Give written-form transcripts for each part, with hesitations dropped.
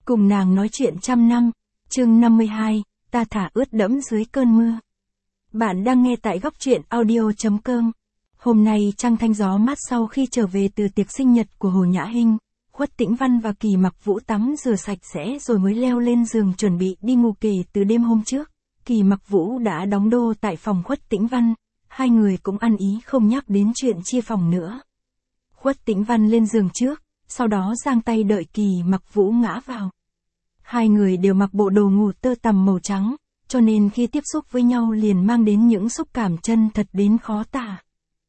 Cùng nàng nói chuyện trăm năm, chương 52, ta thả ướt đẫm dưới cơn mưa. Bạn đang nghe tại góc truyện audio.com. Hôm nay trăng thanh gió mát sau khi trở về từ tiệc sinh nhật của Hồ Nhã Hinh, Khuất Tĩnh Văn và Kỳ Mặc Vũ tắm rửa sạch sẽ rồi mới leo lên giường chuẩn bị đi ngủ. Kể từ đêm hôm trước, Kỳ Mặc Vũ đã đóng đô tại phòng Khuất Tĩnh Văn, hai người cũng ăn ý không nhắc đến chuyện chia phòng nữa. Khuất Tĩnh Văn lên giường trước, sau đó giang tay đợi Kỳ Mặc Vũ ngã vào. Hai người đều mặc bộ đồ ngủ tơ tằm màu trắng, cho nên khi tiếp xúc với nhau liền mang đến những xúc cảm chân thật đến khó tả.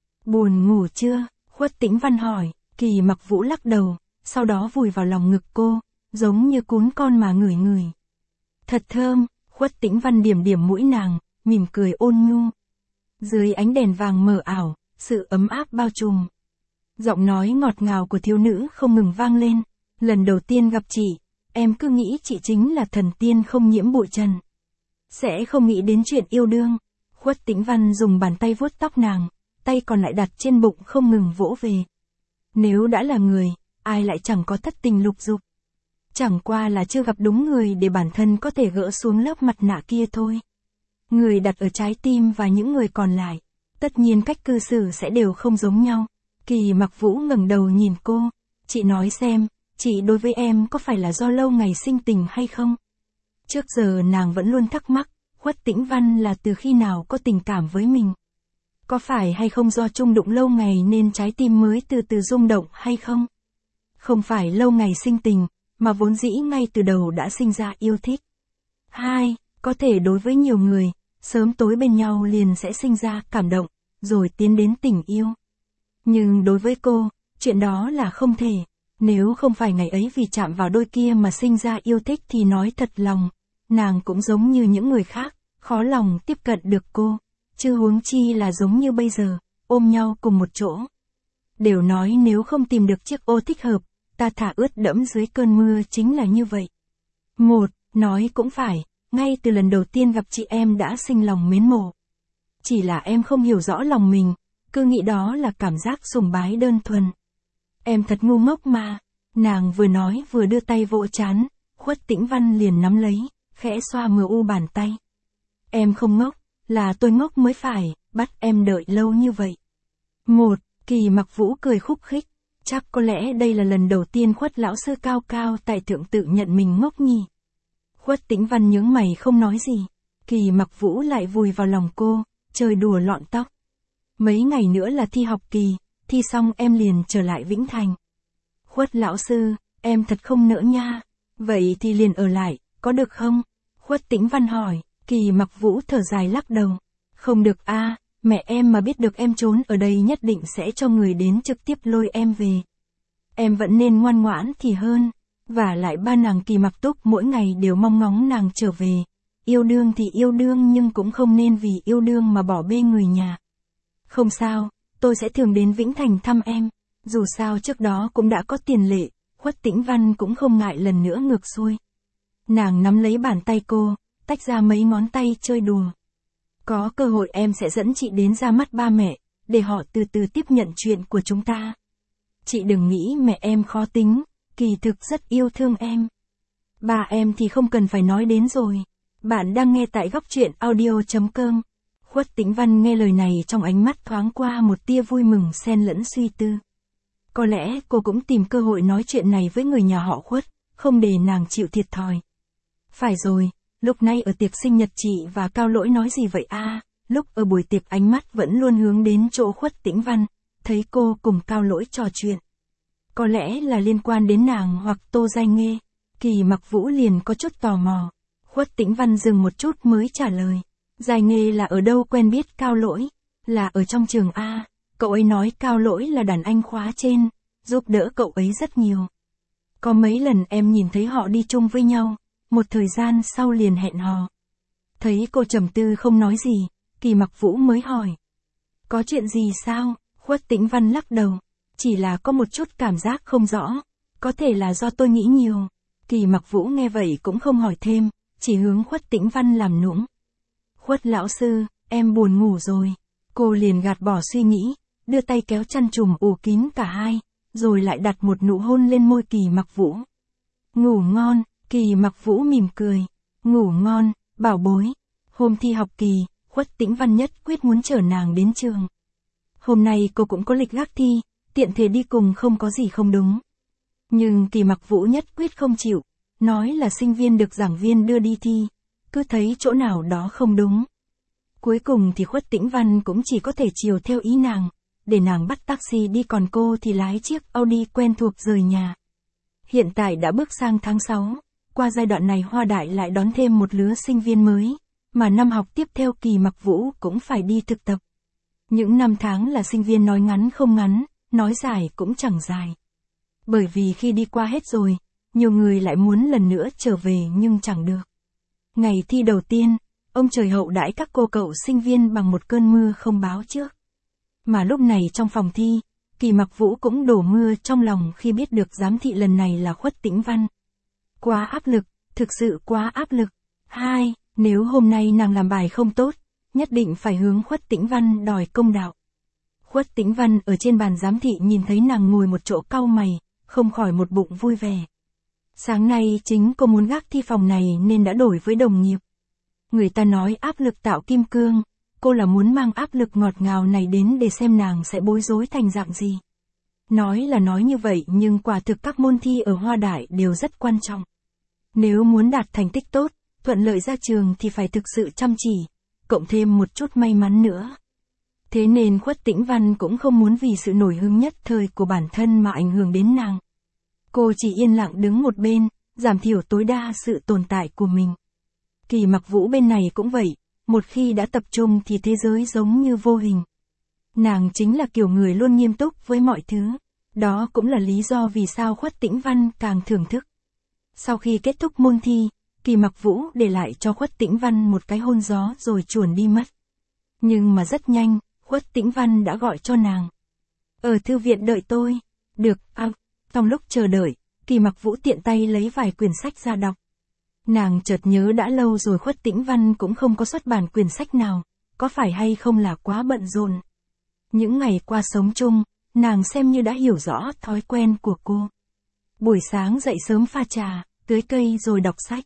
Buồn ngủ chưa? Khuất Tĩnh Văn hỏi. Kỳ Mặc Vũ lắc đầu, sau đó vùi vào lòng ngực cô, giống như cún con mà ngửi ngửi. Thật thơm. Khuất Tĩnh Văn điểm điểm mũi nàng, mỉm cười ôn nhu. Dưới ánh đèn vàng mờ ảo, sự ấm áp bao trùm. Giọng nói ngọt ngào của thiếu nữ không ngừng vang lên. Lần đầu tiên gặp chị, em cứ nghĩ chị chính là thần tiên không nhiễm bụi trần. Sẽ không nghĩ đến chuyện yêu đương. Khuất Tĩnh Văn dùng bàn tay vuốt tóc nàng, tay còn lại đặt trên bụng không ngừng vỗ về. Nếu đã là người, ai lại chẳng có thất tình lục dục. Chẳng qua là chưa gặp đúng người để bản thân có thể gỡ xuống lớp mặt nạ kia thôi. Người đặt ở trái tim và những người còn lại, tất nhiên cách cư xử sẽ đều không giống nhau. Kỳ Mặc Vũ ngẩng đầu nhìn cô, chị nói xem, chị đối với em có phải là do lâu ngày sinh tình hay không? Trước giờ nàng vẫn luôn thắc mắc, Khuất Tĩnh Văn là từ khi nào có tình cảm với mình? Có phải hay không do chung đụng lâu ngày nên trái tim mới từ từ rung động hay không? Không phải lâu ngày sinh tình, mà vốn dĩ ngay từ đầu đã sinh ra yêu thích. Hai, có thể đối với nhiều người, sớm tối bên nhau liền sẽ sinh ra cảm động, rồi tiến đến tình yêu. Nhưng đối với cô, chuyện đó là không thể. Nếu không phải ngày ấy vì chạm vào đôi kia mà sinh ra yêu thích thì nói thật lòng, nàng cũng giống như những người khác, khó lòng tiếp cận được cô, chứ huống chi là giống như bây giờ, ôm nhau cùng một chỗ. Đều nói nếu không tìm được chiếc ô thích hợp, ta thả ướt đẫm dưới cơn mưa chính là như vậy. Một, nói cũng phải, ngay từ lần đầu tiên gặp chị em đã sinh lòng mến mộ. Chỉ là em không hiểu rõ lòng mình, cứ nghĩ đó là cảm giác sùng bái đơn thuần. Em thật ngu ngốc mà. Nàng vừa nói vừa đưa tay vỗ trán, Khuất Tĩnh Văn liền nắm lấy, khẽ xoa mờ u bàn tay. Em không ngốc, là tôi ngốc mới phải, bắt em đợi lâu như vậy. Một, Kỳ Mặc Vũ cười khúc khích, chắc có lẽ đây là lần đầu tiên Khuất lão sư cao cao tại thượng tự nhận mình ngốc nhỉ. Khuất Tĩnh Văn nhướng mày không nói gì, Kỳ Mặc Vũ lại vùi vào lòng cô, chơi đùa lọn tóc. Mấy ngày nữa là thi học kỳ, thi xong em liền trở lại Vĩnh Thành. Khuất lão sư, em thật không nỡ nha. Vậy thì liền ở lại, có được không? Khuất Tĩnh Văn hỏi. Kỳ Mặc Vũ thở dài lắc đầu. Không được a, mẹ em mà biết được em trốn ở đây nhất định sẽ cho người đến trực tiếp lôi em về. Em vẫn nên ngoan ngoãn thì hơn. Và lại ba nàng Kỳ Mặc Túc mỗi ngày đều mong ngóng nàng trở về. Yêu đương thì yêu đương nhưng cũng không nên vì yêu đương mà bỏ bê người nhà. Không sao, tôi sẽ thường đến Vĩnh Thành thăm em. Dù sao trước đó cũng đã có tiền lệ, Khuất Tĩnh Văn cũng không ngại lần nữa ngược xuôi. Nàng nắm lấy bàn tay cô, tách ra mấy ngón tay chơi đùa. Có cơ hội em sẽ dẫn chị đến ra mắt ba mẹ, để họ từ từ tiếp nhận chuyện của chúng ta. Chị đừng nghĩ mẹ em khó tính, kỳ thực rất yêu thương em. Ba em thì không cần phải nói đến rồi. Bạn đang nghe tại góc truyện audio.com. Khuất Tĩnh Văn nghe lời này trong ánh mắt thoáng qua một tia vui mừng xen lẫn suy tư. Có lẽ cô cũng tìm cơ hội nói chuyện này với người nhà họ Khuất, không để nàng chịu thiệt thòi. Phải rồi, lúc nay ở tiệc sinh nhật chị và Cao Lỗi nói gì vậy a? Lúc ở buổi tiệc ánh mắt vẫn luôn hướng đến chỗ Khuất Tĩnh Văn, thấy cô cùng Cao Lỗi trò chuyện. Có lẽ là liên quan đến nàng hoặc Tô Giai Nghê. Kỳ Mặc Vũ liền có chút tò mò. Khuất Tĩnh Văn dừng một chút mới trả lời. Giai Nghê là ở đâu quen biết Cao Lỗi? Là ở trong trường A. Cậu ấy nói Cao Lỗi là đàn anh khóa trên, giúp đỡ cậu ấy rất nhiều. Có mấy lần em nhìn thấy họ đi chung với nhau, một thời gian sau liền hẹn hò. Thấy cô trầm tư không nói gì, Kỳ Mặc Vũ mới hỏi. Có chuyện gì sao? Khuất Tĩnh Văn lắc đầu. Chỉ là có một chút cảm giác không rõ. Có thể là do tôi nghĩ nhiều. Kỳ Mặc Vũ nghe vậy cũng không hỏi thêm, chỉ hướng Khuất Tĩnh Văn làm nũng. Khuất lão sư, em buồn ngủ rồi. Cô liền gạt bỏ suy nghĩ, đưa tay kéo chăn trùm ù kín cả hai, rồi lại đặt một nụ hôn lên môi Kỳ Mặc Vũ. Ngủ ngon. Kỳ Mặc Vũ mỉm cười. Ngủ ngon, bảo bối. Hôm thi học kỳ, Khuất Tĩnh Văn nhất quyết muốn chở nàng đến trường. Hôm nay cô cũng có lịch gác thi, tiện thể đi cùng không có gì không đúng. Nhưng Kỳ Mặc Vũ nhất quyết không chịu, nói là sinh viên được giảng viên đưa đi thi, cứ thấy chỗ nào đó không đúng. Cuối cùng thì Khuất Tĩnh Văn cũng chỉ có thể chiều theo ý nàng, để nàng bắt taxi đi còn cô thì lái chiếc Audi quen thuộc rời nhà. Hiện tại đã bước sang tháng 6, qua giai đoạn này Hoa Đại lại đón thêm một lứa sinh viên mới, mà năm học tiếp theo Kỳ Mặc Vũ cũng phải đi thực tập. Những năm tháng là sinh viên nói ngắn không ngắn, nói dài cũng chẳng dài. Bởi vì khi đi qua hết rồi, nhiều người lại muốn lần nữa trở về nhưng chẳng được. Ngày thi đầu tiên, ông trời hậu đãi các cô cậu sinh viên bằng một cơn mưa không báo trước. Mà lúc này trong phòng thi, Kỳ Mặc Vũ cũng đổ mưa trong lòng khi biết được giám thị lần này là Khuất Tĩnh Văn. Quá áp lực, thực sự quá áp lực. 2. Nếu hôm nay nàng làm bài không tốt, nhất định phải hướng Khuất Tĩnh Văn đòi công đạo. Khuất Tĩnh Văn ở trên bàn giám thị nhìn thấy nàng ngồi một chỗ cau mày, không khỏi một bụng vui vẻ. Sáng nay chính cô muốn gác thi phòng này nên đã đổi với đồng nghiệp. Người ta nói áp lực tạo kim cương, cô là muốn mang áp lực ngọt ngào này đến để xem nàng sẽ bối rối thành dạng gì. Nói là nói như vậy nhưng quả thực các môn thi ở Hoa Đại đều rất quan trọng. Nếu muốn đạt thành tích tốt, thuận lợi ra trường thì phải thực sự chăm chỉ, cộng thêm một chút may mắn nữa. Thế nên Khuất Tĩnh Văn cũng không muốn vì sự nổi hứng nhất thời của bản thân mà ảnh hưởng đến nàng. Cô chỉ yên lặng đứng một bên, giảm thiểu tối đa sự tồn tại của mình. Kỳ Mặc Vũ bên này cũng vậy, một khi đã tập trung thì thế giới giống như vô hình. Nàng chính là kiểu người luôn nghiêm túc với mọi thứ, đó cũng là lý do vì sao Khuất Tĩnh Văn càng thưởng thức. Sau khi kết thúc môn thi, Kỳ Mặc Vũ để lại cho Khuất Tĩnh Văn một cái hôn gió rồi chuồn đi mất. Nhưng mà rất nhanh, Khuất Tĩnh Văn đã gọi cho nàng. Ở thư viện đợi tôi. Được, Trong lúc chờ đợi, Kỳ Mặc Vũ tiện tay lấy vài quyển sách ra đọc. Nàng chợt nhớ đã lâu rồi Khuất Tĩnh Văn cũng không có xuất bản quyển sách nào, có phải hay không là quá bận rộn. Những ngày qua sống chung, nàng xem như đã hiểu rõ thói quen của cô. Buổi sáng dậy sớm pha trà, tưới cây rồi đọc sách.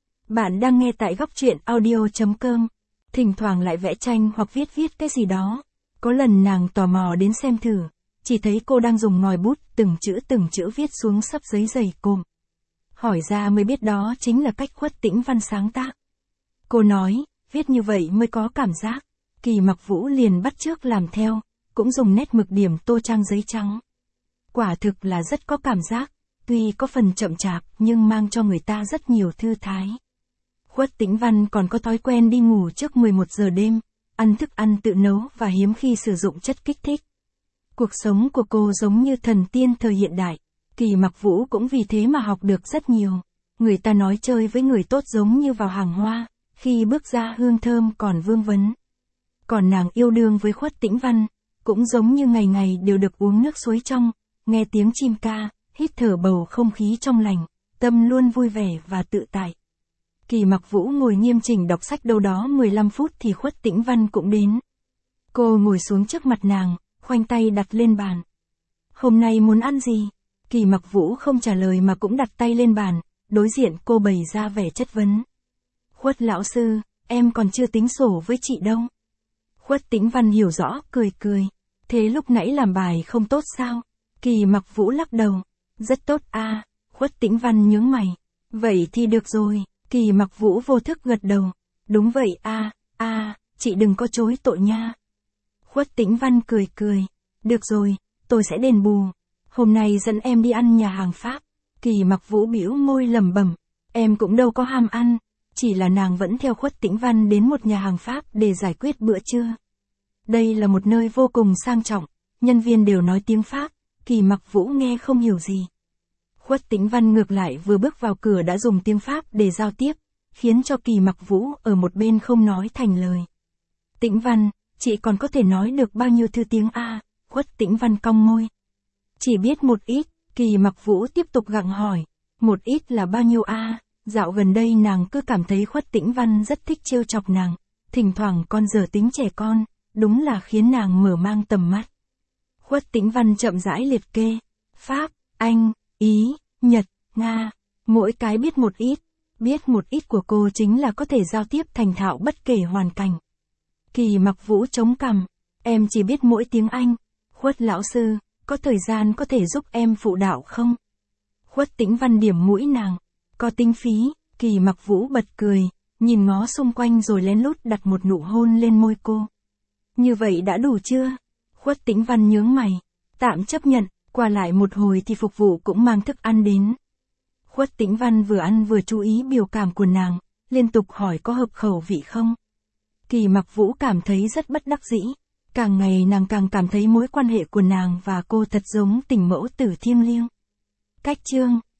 Bạn đang nghe tại góc truyện audio.com. Thỉnh thoảng lại vẽ tranh hoặc viết cái gì đó. Có lần nàng tò mò đến xem thử, chỉ thấy cô đang dùng ngòi bút từng chữ viết xuống sấp giấy dày cộm. Hỏi ra mới biết đó chính là cách Khuất Tĩnh Văn sáng tác. Cô nói, viết như vậy mới có cảm giác. Kỳ Mặc Vũ liền bắt chước làm theo, cũng dùng nét mực điểm tô trang giấy trắng. Quả thực là rất có cảm giác, tuy có phần chậm chạp nhưng mang cho người ta rất nhiều thư thái. Khuất Tĩnh Văn còn có thói quen đi ngủ trước 11 giờ đêm, ăn thức ăn tự nấu và hiếm khi sử dụng chất kích thích. Cuộc sống của cô giống như thần tiên thời hiện đại. Kỳ Mặc Vũ cũng vì thế mà học được rất nhiều. Người ta nói chơi với người tốt giống như vào hàng hoa, khi bước ra hương thơm còn vương vấn. Còn nàng yêu đương với Khuất Tĩnh Văn, cũng giống như ngày ngày đều được uống nước suối trong, nghe tiếng chim ca, hít thở bầu không khí trong lành, tâm luôn vui vẻ và tự tại. Kỳ Mặc Vũ ngồi nghiêm chỉnh đọc sách đâu đó 15 phút thì Khuất Tĩnh Văn cũng đến. Cô ngồi xuống trước mặt nàng, khoanh tay đặt lên bàn. Hôm nay muốn ăn gì? Kỳ Mặc Vũ không trả lời mà cũng đặt tay lên bàn, đối diện cô bày ra vẻ chất vấn. Khuất lão sư, em còn chưa tính sổ với chị đâu. Khuất Tĩnh Văn hiểu rõ, cười. Thế lúc nãy làm bài không tốt sao? Kỳ Mặc Vũ lắc đầu. Rất tốt a. Khuất Tĩnh Văn nhướng mày. Vậy thì được rồi. Kỳ Mặc Vũ vô thức gật đầu. Đúng vậy a, chị đừng có chối tội nha. Khuất Tĩnh Văn cười. Được rồi, tôi sẽ đền bù. Hôm nay dẫn em đi ăn nhà hàng Pháp. Kỳ Mặc Vũ bĩu môi lẩm bẩm. Em cũng đâu có ham ăn. Chỉ là nàng vẫn theo Khuất Tĩnh Văn đến một nhà hàng Pháp để giải quyết bữa trưa. Đây là một nơi vô cùng sang trọng, nhân viên đều nói tiếng Pháp, Kỳ Mặc Vũ nghe không hiểu gì. Khuất Tĩnh Văn ngược lại vừa bước vào cửa đã dùng tiếng Pháp để giao tiếp, khiến cho Kỳ Mặc Vũ ở một bên không nói thành lời. Tĩnh Văn, chị còn có thể nói được bao nhiêu thứ tiếng A? Khuất Tĩnh Văn cong môi. Chỉ biết một ít, Kỳ Mặc Vũ tiếp tục gặng hỏi. Một ít là bao nhiêu A? Dạo gần đây nàng cứ cảm thấy Khuất Tĩnh Văn rất thích trêu chọc nàng, thỉnh thoảng còn dở tính trẻ con, đúng là khiến nàng mở mang tầm mắt. Khuất Tĩnh Văn chậm rãi liệt kê. Pháp, Anh, Ý, Nhật, Nga. Mỗi cái biết một ít của cô chính là có thể giao tiếp thành thạo bất kể hoàn cảnh. Kỳ Mặc Vũ chống cằm, em chỉ biết mỗi tiếng Anh. Khuất lão sư, có thời gian có thể giúp em phụ đạo không? Khuất Tĩnh Văn điểm mũi nàng, có tính phí. Kỳ Mặc Vũ bật cười, nhìn ngó xung quanh rồi lén lút đặt một nụ hôn lên môi cô. Như vậy đã đủ chưa? Khuất Tĩnh Văn nhướng mày, tạm chấp nhận. Qua lại một hồi thì phục vụ cũng mang thức ăn đến. Khuất Tĩnh Văn vừa ăn vừa chú ý biểu cảm của nàng, liên tục hỏi có hợp khẩu vị không. Kỳ Mặc Vũ cảm thấy rất bất đắc dĩ, càng ngày nàng càng cảm thấy mối quan hệ của nàng và cô thật giống tình mẫu tử thiêng liêng. Cách chương